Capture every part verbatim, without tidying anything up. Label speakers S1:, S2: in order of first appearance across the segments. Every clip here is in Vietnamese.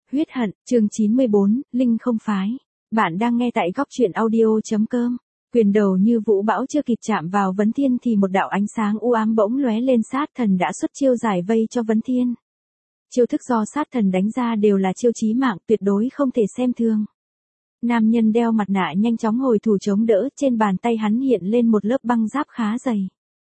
S1: Huyết hận, chương chín mươi bốn, Linh không phái. Bạn đang nghe tại góc truyện audio.com. Quyền đầu như vũ bão chưa kịp chạm vào Vấn Thiên thì một đạo ánh sáng u ám bỗng lóe lên, sát thần đã xuất chiêu giải vây cho Vấn Thiên. Chiêu thức do sát thần đánh ra đều là chiêu chí mạng, tuyệt đối không thể xem thường. Nam nhân đeo mặt nạ nhanh chóng hồi thủ chống đỡ, trên bàn tay hắn hiện lên một lớp băng giáp khá dày.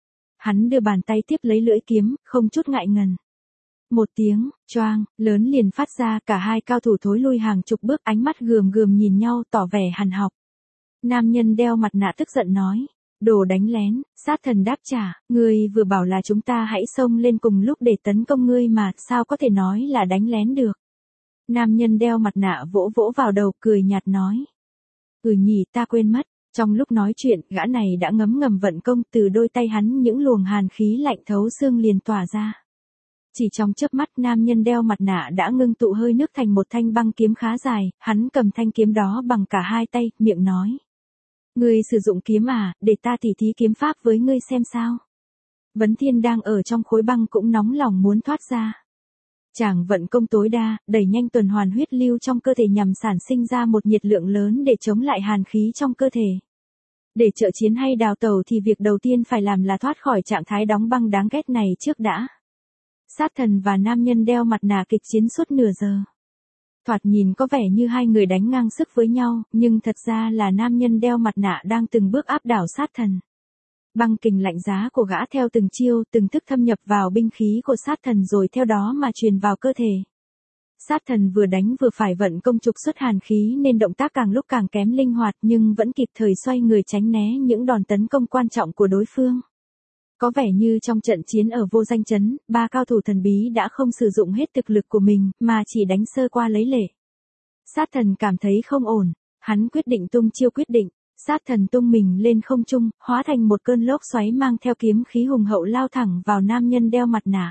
S1: Hắn đưa bàn tay tiếp lấy lưỡi kiếm, không chút ngại ngần. Một tiếng, choang, lớn liền phát ra, cả hai cao thủ thối lui hàng chục bước, ánh mắt gườm gườm nhìn nhau tỏ vẻ hằn học. Nam nhân đeo mặt nạ tức giận nói, đồ đánh lén. Sát thần đáp trả, ngươi vừa bảo là chúng ta hãy xông lên cùng lúc để tấn công ngươi mà, sao có thể nói là đánh lén được. Nam nhân đeo mặt nạ vỗ vỗ vào đầu, cười nhạt nói. Ừ nhỉ, ta quên mất. Trong lúc nói chuyện, gã này đã ngấm ngầm vận công, từ đôi tay hắn những luồng hàn khí lạnh thấu xương liền tỏa ra. Chỉ trong chớp mắt, nam nhân đeo mặt nạ đã ngưng tụ hơi nước thành một thanh băng kiếm khá dài, hắn cầm thanh kiếm đó bằng cả hai tay, miệng nói. Ngươi sử dụng kiếm à, để ta tỉ thí kiếm pháp với ngươi xem sao. Vấn Thiên đang ở trong khối băng cũng nóng lòng muốn thoát ra. Chàng vận công tối đa, đẩy nhanh tuần hoàn huyết lưu trong cơ thể nhằm sản sinh ra một nhiệt lượng lớn để chống lại hàn khí trong cơ thể. Để trợ chiến hay đào tẩu thì việc đầu tiên phải làm là thoát khỏi trạng thái đóng băng đáng ghét này trước đã. Sát thần và nam nhân đeo mặt nạ kịch chiến suốt nửa giờ. Thoạt nhìn có vẻ như hai người đánh ngang sức với nhau, nhưng thật ra là nam nhân đeo mặt nạ đang từng bước áp đảo sát thần. Băng kình lạnh giá của gã theo từng chiêu, từng thức thâm nhập vào binh khí của sát thần rồi theo đó mà truyền vào cơ thể. Sát thần vừa đánh vừa phải vận công trục xuất hàn khí nên động tác càng lúc càng kém linh hoạt, nhưng vẫn kịp thời xoay người tránh né những đòn tấn công quan trọng của đối phương. Có vẻ như trong trận chiến ở Vô Danh Trấn, ba cao thủ thần bí đã không sử dụng hết thực lực của mình, mà chỉ đánh sơ qua lấy lệ. Sát thần cảm thấy không ổn, hắn quyết định tung chiêu quyết định, sát thần tung mình lên không trung, hóa thành một cơn lốc xoáy mang theo kiếm khí hùng hậu lao thẳng vào nam nhân đeo mặt nạ.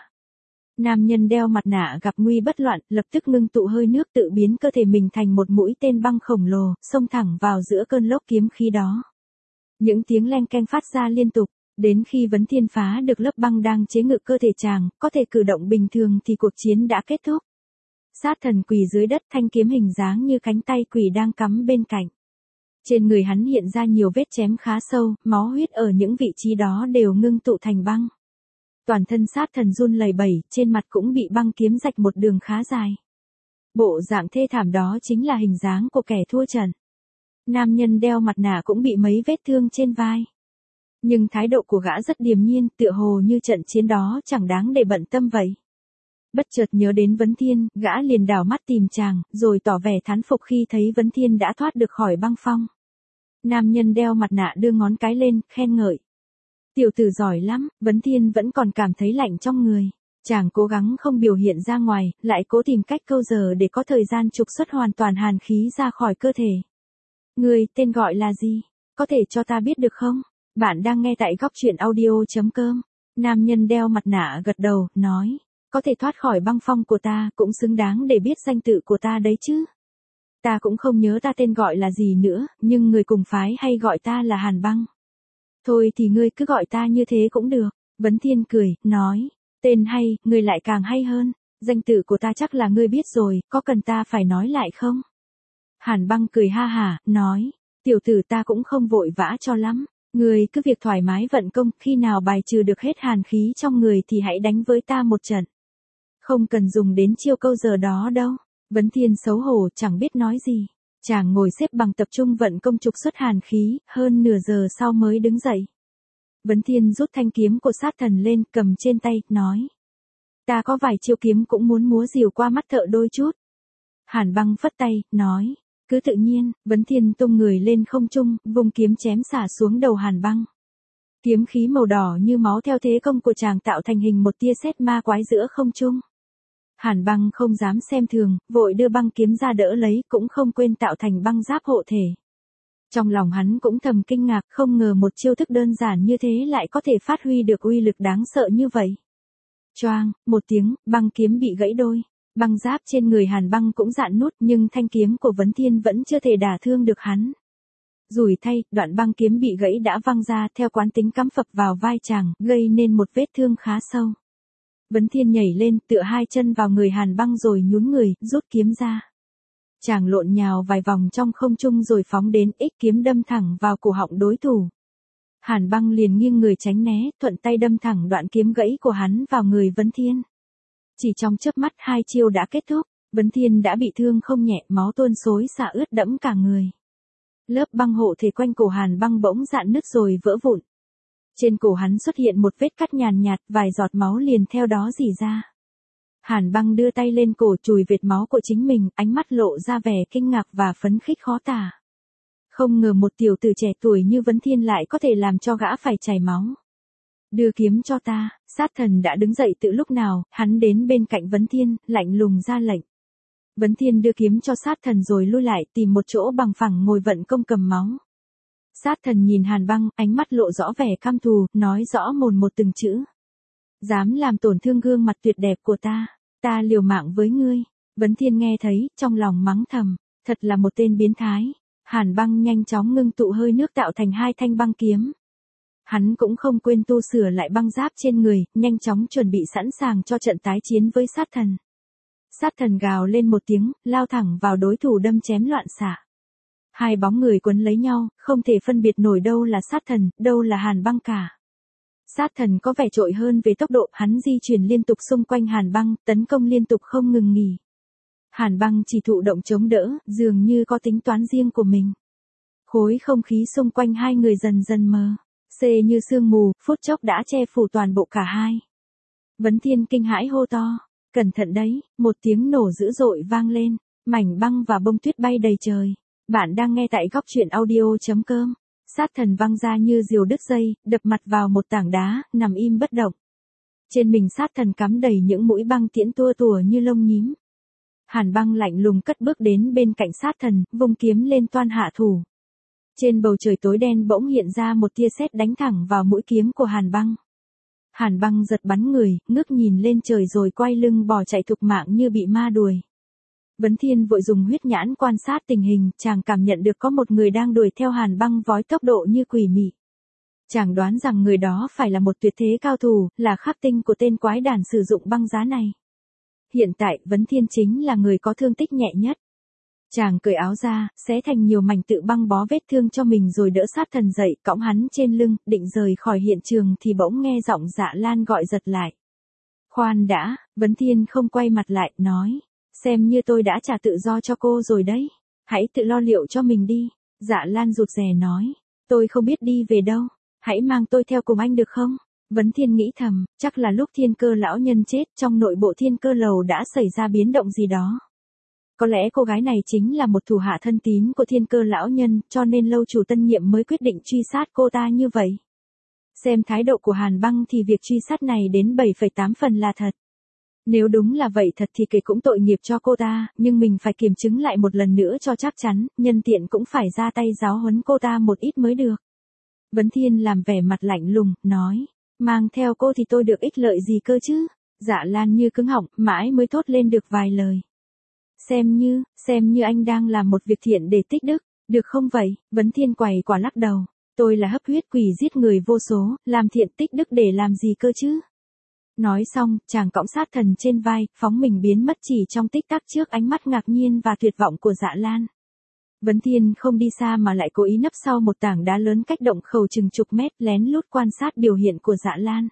S1: Nam nhân đeo mặt nạ gặp nguy bất loạn, lập tức ngưng tụ hơi nước tự biến cơ thể mình thành một mũi tên băng khổng lồ, xông thẳng vào giữa cơn lốc kiếm khí đó. Những tiếng leng keng phát ra liên tục. Đến khi Vấn Thiên phá được lớp băng đang chế ngự cơ thể chàng, có thể cử động bình thường thì cuộc chiến đã kết thúc. Sát thần quỳ dưới đất, thanh kiếm hình dáng như cánh tay quỷ đang cắm bên cạnh. Trên người hắn hiện ra nhiều vết chém khá sâu, máu huyết ở những vị trí đó đều ngưng tụ thành băng. Toàn thân sát thần run lẩy bẩy, trên mặt cũng bị băng kiếm rạch một đường khá dài. Bộ dạng thê thảm đó chính là hình dáng của kẻ thua trận. Nam nhân đeo mặt nạ cũng bị mấy vết thương trên vai. Nhưng thái độ của gã rất điềm nhiên, tựa hồ như trận chiến đó chẳng đáng để bận tâm vậy. Bất chợt nhớ đến Vấn Thiên, gã liền đảo mắt tìm chàng, rồi tỏ vẻ thán phục khi thấy Vấn Thiên đã thoát được khỏi băng phong. Nam nhân đeo mặt nạ đưa ngón cái lên, khen ngợi. Tiểu tử giỏi lắm. Vấn Thiên vẫn còn cảm thấy lạnh trong người. Chàng cố gắng không biểu hiện ra ngoài, lại cố tìm cách câu giờ để có thời gian trục xuất hoàn toàn hàn khí ra khỏi cơ thể. Người, tên gọi là gì? Có thể cho ta biết được không? Bạn đang nghe tại góc truyện audio.com. Nam nhân đeo mặt nạ gật đầu, nói. Có thể thoát khỏi băng phong của ta, cũng xứng đáng để biết danh tự của ta đấy chứ. Ta cũng không nhớ ta tên gọi là gì nữa, nhưng người cùng phái hay gọi ta là Hàn Băng. Thôi thì ngươi cứ gọi ta như thế cũng được. Vấn Thiên cười, nói. Tên hay, ngươi lại càng hay hơn. Danh tự của ta chắc là ngươi biết rồi, có cần ta phải nói lại không? Hàn Băng cười ha hả, nói. Tiểu tử ta cũng không vội vã cho lắm. Người cứ việc thoải mái vận công, khi nào bài trừ được hết hàn khí trong người thì hãy đánh với ta một trận. Không cần dùng đến chiêu câu giờ đó đâu. Vấn Thiên xấu hổ chẳng biết nói gì. Chàng ngồi xếp bằng tập trung vận công trục xuất hàn khí, hơn nửa giờ sau mới đứng dậy. Vấn Thiên rút thanh kiếm của sát thần lên, cầm trên tay, nói. Ta có vài chiêu kiếm cũng muốn múa rìu qua mắt thợ đôi chút. Hàn Băng phất tay, nói. Cứ tự nhiên. Vấn Thiên tung người lên không trung, vung kiếm chém xả xuống đầu Hàn Băng. Kiếm khí màu đỏ như máu theo thế công của chàng tạo thành hình một tia sét ma quái giữa không trung. Hàn Băng không dám xem thường, vội đưa băng kiếm ra đỡ lấy, cũng không quên tạo thành băng giáp hộ thể. Trong lòng hắn cũng thầm kinh ngạc, không ngờ một chiêu thức đơn giản như thế lại có thể phát huy được uy lực đáng sợ như vậy. Choang, một tiếng, băng kiếm bị gãy đôi. Băng giáp trên người Hàn Băng cũng dạn nút, nhưng thanh kiếm của Vấn Thiên vẫn chưa thể đả thương được hắn. Rủi thay, đoạn băng kiếm bị gãy đã văng ra, theo quán tính cắm phập vào vai chàng, gây nên một vết thương khá sâu. Vấn Thiên nhảy lên, tựa hai chân vào người Hàn Băng rồi nhún người, rút kiếm ra. Chàng lộn nhào vài vòng trong không trung rồi phóng đến, ích kiếm đâm thẳng vào cổ họng đối thủ. Hàn Băng liền nghiêng người tránh né, thuận tay đâm thẳng đoạn kiếm gãy của hắn vào người Vấn Thiên. Chỉ trong chớp mắt hai chiêu đã kết thúc, Vấn Thiên đã bị thương không nhẹ, máu tuôn xối xả ướt đẫm cả người. Lớp băng hộ thể quanh cổ Hàn Băng bỗng rạn nứt rồi vỡ vụn. Trên cổ hắn xuất hiện một vết cắt nhàn nhạt, vài giọt máu liền theo đó rỉ ra. Hàn Băng đưa tay lên cổ chùi vệt máu của chính mình, ánh mắt lộ ra vẻ kinh ngạc và phấn khích khó tả. Không ngờ một tiểu tử trẻ tuổi như Vấn Thiên lại có thể làm cho gã phải chảy máu. Đưa kiếm cho ta, sát thần đã đứng dậy từ lúc nào, hắn đến bên cạnh Vấn Thiên, lạnh lùng ra lệnh. Vấn Thiên đưa kiếm cho sát thần rồi lui lại tìm một chỗ bằng phẳng ngồi vận công cầm máu. Sát thần nhìn Hàn Băng, ánh mắt lộ rõ vẻ căm thù, nói rõ mồn một từng chữ. Dám làm tổn thương gương mặt tuyệt đẹp của ta, ta liều mạng với ngươi. Vấn Thiên nghe thấy, trong lòng mắng thầm, thật là một tên biến thái. Hàn Băng nhanh chóng ngưng tụ hơi nước tạo thành hai thanh băng kiếm. Hắn cũng không quên tu sửa lại băng giáp trên người, nhanh chóng chuẩn bị sẵn sàng cho trận tái chiến với sát thần. Sát thần gào lên một tiếng, lao thẳng vào đối thủ đâm chém loạn xạ. Hai bóng người quấn lấy nhau, không thể phân biệt nổi đâu là sát thần, đâu là Hàn Băng cả. Sát thần có vẻ trội hơn về tốc độ, hắn di chuyển liên tục xung quanh Hàn Băng, tấn công liên tục không ngừng nghỉ. Hàn Băng chỉ thụ động chống đỡ, dường như có tính toán riêng của mình. Khối không khí xung quanh hai người dần dần mờ, xê như sương mù, phút chốc đã che phủ toàn bộ cả hai. Vấn Thiên kinh hãi hô to, cẩn thận đấy, một tiếng nổ dữ dội vang lên, mảnh băng và bông tuyết bay đầy trời. Bạn đang nghe tại góc truyện audio chấm com. Sát thần văng ra như diều đứt dây, đập mặt vào một tảng đá, nằm im bất động. Trên mình sát thần cắm đầy những mũi băng tiễn tua tủa như lông nhím. Hàn Băng lạnh lùng cất bước đến bên cạnh sát thần, vung kiếm lên toan hạ thủ. Trên bầu trời tối đen bỗng hiện ra một tia sét đánh thẳng vào mũi kiếm của Hàn Băng. Hàn Băng giật bắn người, ngước nhìn lên trời rồi quay lưng bỏ chạy thục mạng như bị ma đuổi. Vấn Thiên vội dùng huyết nhãn quan sát tình hình, chàng cảm nhận được có một người đang đuổi theo Hàn Băng với tốc độ như quỷ mị. Chàng đoán rằng người đó phải là một tuyệt thế cao thủ, là khắc tinh của tên quái đản sử dụng băng giá này. Hiện tại, Vấn Thiên chính là người có thương tích nhẹ nhất. Chàng cởi áo ra, xé thành nhiều mảnh tự băng bó vết thương cho mình rồi đỡ sát thần dậy, cõng hắn trên lưng, định rời khỏi hiện trường thì bỗng nghe giọng Dạ Lan gọi giật lại. Khoan đã, Vấn Thiên không quay mặt lại, nói. Xem như tôi đã trả tự do cho cô rồi đấy. Hãy tự lo liệu cho mình đi. Dạ Lan rụt rè nói. Tôi không biết đi về đâu. Hãy mang tôi theo cùng anh được không? Vấn Thiên nghĩ thầm, chắc là lúc Thiên Cơ lão nhân chết, trong nội bộ Thiên Cơ lầu đã xảy ra biến động gì đó. Có lẽ cô gái này chính là một thủ hạ thân tín của Thiên Cơ lão nhân, cho nên lâu chủ tân nhiệm mới quyết định truy sát cô ta như vậy. Xem thái độ của Hàn Băng thì việc truy sát này đến bảy phẩy tám phần là thật. Nếu đúng là vậy thật thì kể cũng tội nghiệp cho cô ta, nhưng mình phải kiểm chứng lại một lần nữa cho chắc chắn, nhân tiện cũng phải ra tay giáo huấn cô ta một ít mới được. Vấn Thiên làm vẻ mặt lạnh lùng, nói, mang theo cô thì tôi được ích lợi gì cơ chứ? Dạ Lan như cứng họng, mãi mới thốt lên được vài lời. Xem như, xem như anh đang làm một việc thiện để tích đức, được không vậy? Vấn Thiên quầy quả lắc đầu, tôi là hấp huyết quỷ giết người vô số, làm thiện tích đức để làm gì cơ chứ? Nói xong, chàng cõng sát thần trên vai, phóng mình biến mất chỉ trong tích tắc trước ánh mắt ngạc nhiên và tuyệt vọng của Dạ Lan. Vấn Thiên không đi xa mà lại cố ý nấp sau một tảng đá lớn cách động khẩu chừng chục mét, lén lút quan sát biểu hiện của Dạ Lan.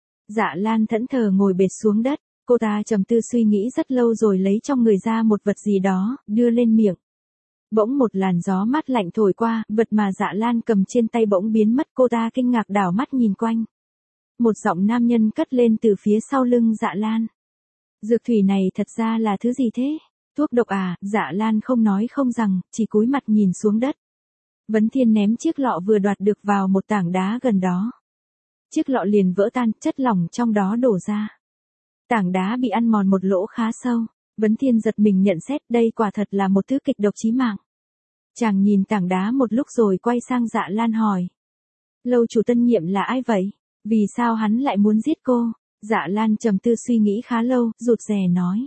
S1: Dạ Lan thẫn thờ ngồi bệt xuống đất, cô ta trầm tư suy nghĩ rất lâu rồi lấy trong người ra một vật gì đó, đưa lên miệng. Bỗng một làn gió mát lạnh thổi qua, vật mà Dạ Lan cầm trên tay bỗng biến mất, cô ta kinh ngạc đảo mắt nhìn quanh. Một giọng nam nhân cất lên từ phía sau lưng Dạ Lan. Dược thủy này thật ra là thứ gì thế? Thuốc độc à? Dạ Lan không nói không rằng, chỉ cúi mặt nhìn xuống đất. Vấn Thiên ném chiếc lọ vừa đoạt được vào một tảng đá gần đó. Chiếc lọ liền vỡ tan, chất lỏng trong đó đổ ra. Tảng đá bị ăn mòn một lỗ khá sâu. Vấn Thiên giật mình nhận xét đây quả thật là một thứ kịch độc chí mạng. Chàng nhìn tảng đá một lúc rồi quay sang Dạ Lan hỏi. Lâu chủ tân nhiệm là ai vậy? Vì sao hắn lại muốn giết cô? Dạ Lan trầm tư suy nghĩ khá lâu, rụt rè nói.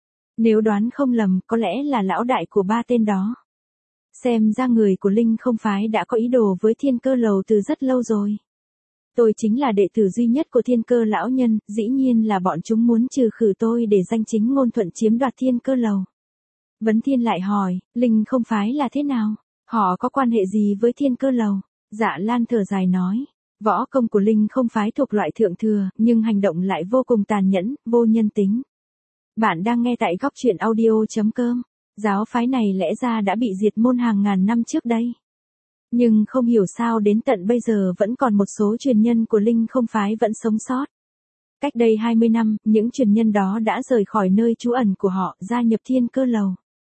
S1: Nếu đoán không lầm, có lẽ là lão đại của ba tên đó. Xem ra người của Linh không phái đã có ý đồ với Thiên Cơ lầu từ rất lâu rồi. Tôi chính là đệ tử duy nhất của Thiên Cơ lão nhân, dĩ nhiên là bọn chúng muốn trừ khử tôi để danh chính ngôn thuận chiếm đoạt Thiên Cơ lầu. Vấn Thiên lại hỏi, Linh không phái là thế nào? Họ có quan hệ gì với Thiên Cơ lầu? Dạ Lan thở dài nói, võ công của Linh không phái thuộc loại thượng thừa, nhưng hành động lại vô cùng tàn nhẫn, vô nhân tính. Bạn đang nghe tại góc truyện audio chấm com. Giáo phái này lẽ ra đã bị diệt môn hàng ngàn năm trước đây. Nhưng không hiểu sao đến tận bây giờ vẫn còn một số truyền nhân của Linh không phái vẫn sống sót. Cách đây hai mươi năm, những truyền nhân đó đã rời khỏi nơi trú ẩn của họ, gia nhập Thiên Cơ lầu.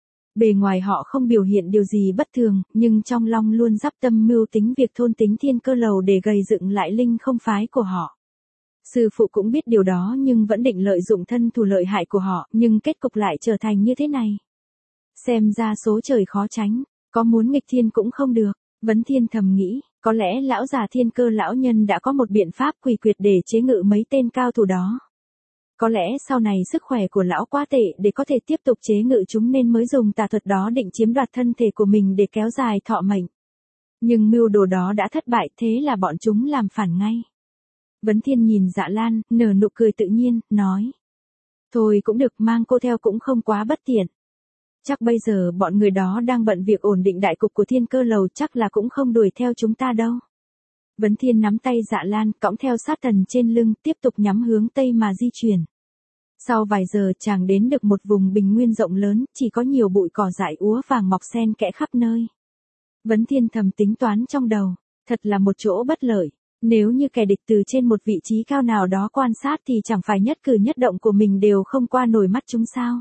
S1: Bề ngoài họ không biểu hiện điều gì bất thường, nhưng trong lòng luôn dắp tâm mưu tính việc thôn tính Thiên Cơ lầu để gầy dựng lại Linh không phái của họ. Sư phụ cũng biết điều đó nhưng vẫn định lợi dụng thân thủ lợi hại của họ, nhưng kết cục lại trở thành như thế này. Xem ra số trời khó tránh, có muốn nghịch thiên cũng không được. Vấn Thiên thầm nghĩ, có lẽ lão già Thiên Cơ lão nhân đã có một biện pháp quỷ quyệt để chế ngự mấy tên cao thủ đó. Có lẽ sau này sức khỏe của lão quá tệ để có thể tiếp tục chế ngự chúng nên mới dùng tà thuật đó định chiếm đoạt thân thể của mình để kéo dài thọ mệnh. Nhưng mưu đồ đó đã thất bại, thế là bọn chúng làm phản ngay. Vấn Thiên nhìn Dạ Lan, nở nụ cười tự nhiên, nói. Thôi cũng được, mang cô theo cũng không quá bất tiện. Chắc bây giờ bọn người đó đang bận việc ổn định đại cục của Thiên Cơ lầu, chắc là cũng không đuổi theo chúng ta đâu. Vấn Thiên nắm tay Dạ Lan, cõng theo sát thần trên lưng, tiếp tục nhắm hướng tây mà di chuyển. Sau vài giờ chàng đến được một vùng bình nguyên rộng lớn, chỉ có nhiều bụi cỏ dại úa vàng mọc xen kẽ khắp nơi. Vấn Thiên thầm tính toán trong đầu, thật là một chỗ bất lợi. Nếu như kẻ địch từ trên một vị trí cao nào đó quan sát thì chẳng phải nhất cử nhất động của mình đều không qua nổi mắt chúng sao?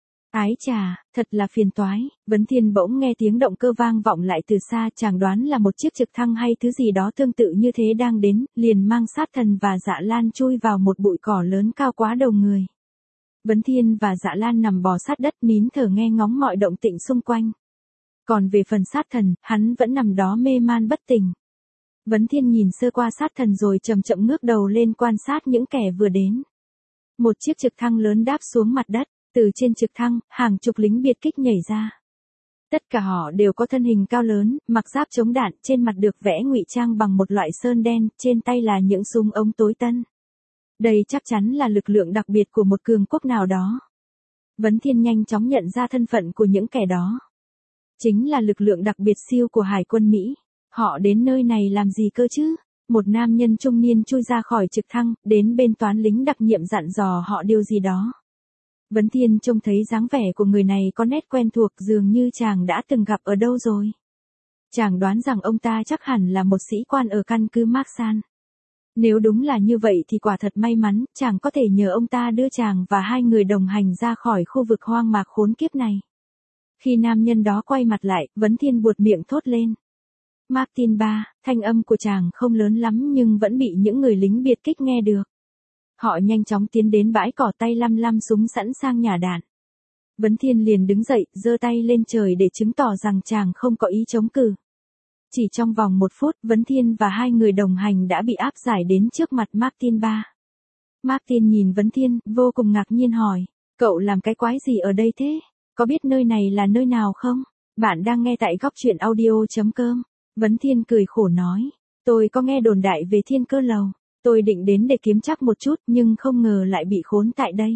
S1: Ái chà, thật là phiền toái. Vấn Thiên bỗng nghe tiếng động cơ vang vọng lại từ xa, chàng đoán là một chiếc trực thăng hay thứ gì đó tương tự như thế đang đến, liền mang sát thần và Dạ Lan chui vào một bụi cỏ lớn cao quá đầu người. Vấn Thiên và Dạ Lan nằm bò sát đất nín thở nghe ngóng mọi động tĩnh xung quanh. Còn về phần sát thần, hắn vẫn nằm đó mê man bất tỉnh. Vấn Thiên nhìn sơ qua sát thần rồi chậm chậm ngước đầu lên quan sát những kẻ vừa đến. Một chiếc trực thăng lớn đáp xuống mặt đất, từ trên trực thăng, hàng chục lính biệt kích nhảy ra. Tất cả họ đều có thân hình cao lớn, mặc giáp chống đạn, trên mặt được vẽ ngụy trang bằng một loại sơn đen, trên tay là những súng ống tối tân. Đây chắc chắn là lực lượng đặc biệt của một cường quốc nào đó. Vấn Thiên nhanh chóng nhận ra thân phận của những kẻ đó. Chính là lực lượng đặc biệt siêu của Hải quân Mỹ. Họ đến nơi này làm gì cơ chứ? Một nam nhân trung niên chui ra khỏi trực thăng, đến bên toán lính đặc nhiệm dặn dò họ điều gì đó. Vấn Thiên trông thấy dáng vẻ của người này có nét quen thuộc, dường như chàng đã từng gặp ở đâu rồi. Chàng đoán rằng ông ta chắc hẳn là một sĩ quan ở căn cứ Marsan. Nếu đúng là như vậy thì quả thật may mắn, chàng có thể nhờ ông ta đưa chàng và hai người đồng hành ra khỏi khu vực hoang mạc khốn kiếp này. Khi nam nhân đó quay mặt lại, Vấn Thiên buột miệng thốt lên. Martin ba, thanh âm của chàng không lớn lắm nhưng vẫn bị những người lính biệt kích nghe được. Họ nhanh chóng tiến đến bãi cỏ, tay lăm lăm súng sẵn sàng nhả đạn. Vấn Thiên liền đứng dậy, giơ tay lên trời để chứng tỏ rằng chàng không có ý chống cự. Chỉ trong vòng một phút, Vấn Thiên và hai người đồng hành đã bị áp giải đến trước mặt Martin ba. Martin nhìn Vấn Thiên, vô cùng ngạc nhiên hỏi, cậu làm cái quái gì ở đây thế? Có biết nơi này là nơi nào không? Bạn đang nghe tại góc truyện audio chấm com. Vấn Thiên cười khổ nói, tôi có nghe đồn đại về Thiên Cơ lầu. Tôi định đến để kiếm chắc một chút nhưng không ngờ lại bị khốn tại đây.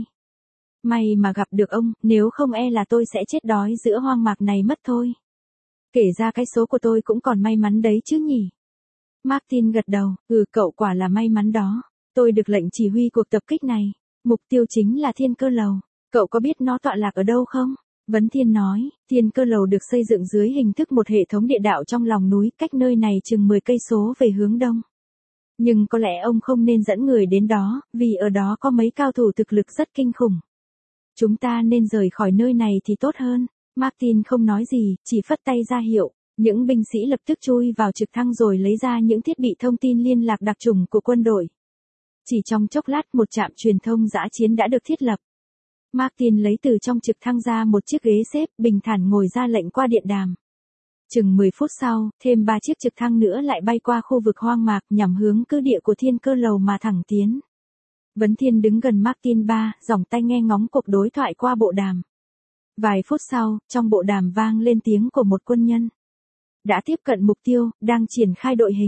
S1: May mà gặp được ông, nếu không e là tôi sẽ chết đói giữa hoang mạc này mất thôi. Kể ra cái số của tôi cũng còn may mắn đấy chứ nhỉ. Martin gật đầu, ừ cậu quả là may mắn đó. Tôi được lệnh chỉ huy cuộc tập kích này. Mục tiêu chính là Thiên Cơ lầu. Cậu có biết nó tọa lạc ở đâu không? Vấn Thiên nói, Thiên Cơ lầu được xây dựng dưới hình thức một hệ thống địa đạo trong lòng núi, cách nơi này chừng mười cây số về hướng đông. Nhưng có lẽ ông không nên dẫn người đến đó, vì ở đó có mấy cao thủ thực lực rất kinh khủng. Chúng ta nên rời khỏi nơi này thì tốt hơn. Martin không nói gì, chỉ phất tay ra hiệu. Những binh sĩ lập tức chui vào trực thăng rồi lấy ra những thiết bị thông tin liên lạc đặc trùng của quân đội. Chỉ trong chốc lát một trạm truyền thông dã chiến đã được thiết lập. Martin lấy từ trong trực thăng ra một chiếc ghế xếp, bình thản ngồi ra lệnh qua điện đàm. Chừng mười phút sau, thêm ba chiếc trực thăng nữa lại bay qua khu vực hoang mạc nhằm hướng cứ địa của Thiên Cơ lầu mà thẳng tiến. Vấn Thiên đứng gần Martin ba, giỏng tai nghe ngóng cuộc đối thoại qua bộ đàm. Vài phút sau, trong bộ đàm vang lên tiếng của một quân nhân. Đã tiếp cận mục tiêu, đang triển khai đội hình.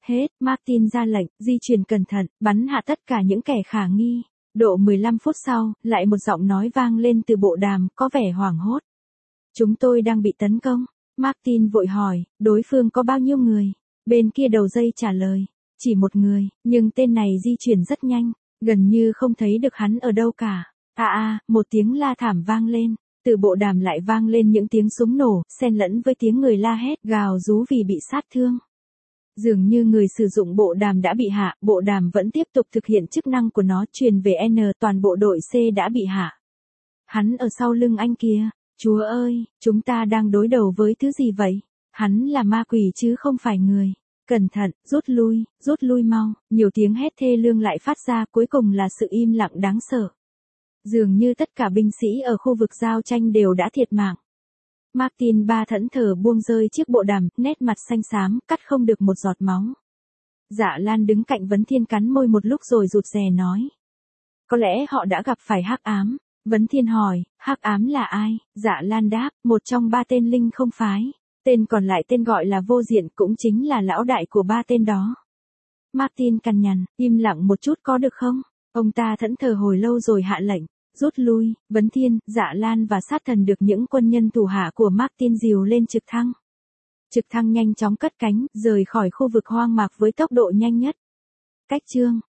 S1: Hết, Martin ra lệnh, di chuyển cẩn thận, bắn hạ tất cả những kẻ khả nghi. Độ mười lăm phút sau, lại một giọng nói vang lên từ bộ đàm, có vẻ hoảng hốt. Chúng tôi đang bị tấn công. Martin vội hỏi, đối phương có bao nhiêu người? Bên kia đầu dây trả lời, chỉ một người, nhưng tên này di chuyển rất nhanh, gần như không thấy được hắn ở đâu cả. À à, một tiếng la thảm vang lên, từ bộ đàm lại vang lên những tiếng súng nổ, xen lẫn với tiếng người la hét, gào rú vì bị sát thương. Dường như người sử dụng bộ đàm đã bị hạ, bộ đàm vẫn tiếp tục thực hiện chức năng của nó, truyền về N, toàn bộ đội C đã bị hạ. Hắn ở sau lưng anh kìa, Chúa ơi, chúng ta đang đối đầu với thứ gì vậy? Hắn là ma quỷ chứ không phải người. Cẩn thận, rút lui, rút lui mau, nhiều tiếng hét thê lương lại phát ra, cuối cùng là sự im lặng đáng sợ. Dường như tất cả binh sĩ ở khu vực giao tranh đều đã thiệt mạng. Martin ba thẫn thờ buông rơi chiếc bộ đàm, nét mặt xanh xám, cắt không được một giọt máu. Dạ Lan đứng cạnh Vấn Thiên cắn môi một lúc rồi rụt rè nói. Có lẽ họ đã gặp phải hắc ám. Vấn Thiên hỏi, hắc ám là ai? Dạ Lan đáp, một trong ba tên linh không phái. Tên còn lại tên gọi là Vô Diện, cũng chính là lão đại của ba tên đó. Martin cằn nhằn, im lặng một chút có được không? Ông ta thẫn thờ hồi lâu rồi hạ lệnh. Rút lui. Vấn Thiên, Dạ Lan và Sát Thần được những quân nhân thủ hạ của Martin dìu lên trực thăng. Trực thăng nhanh chóng cất cánh, rời khỏi khu vực hoang mạc với tốc độ nhanh nhất. Cách chương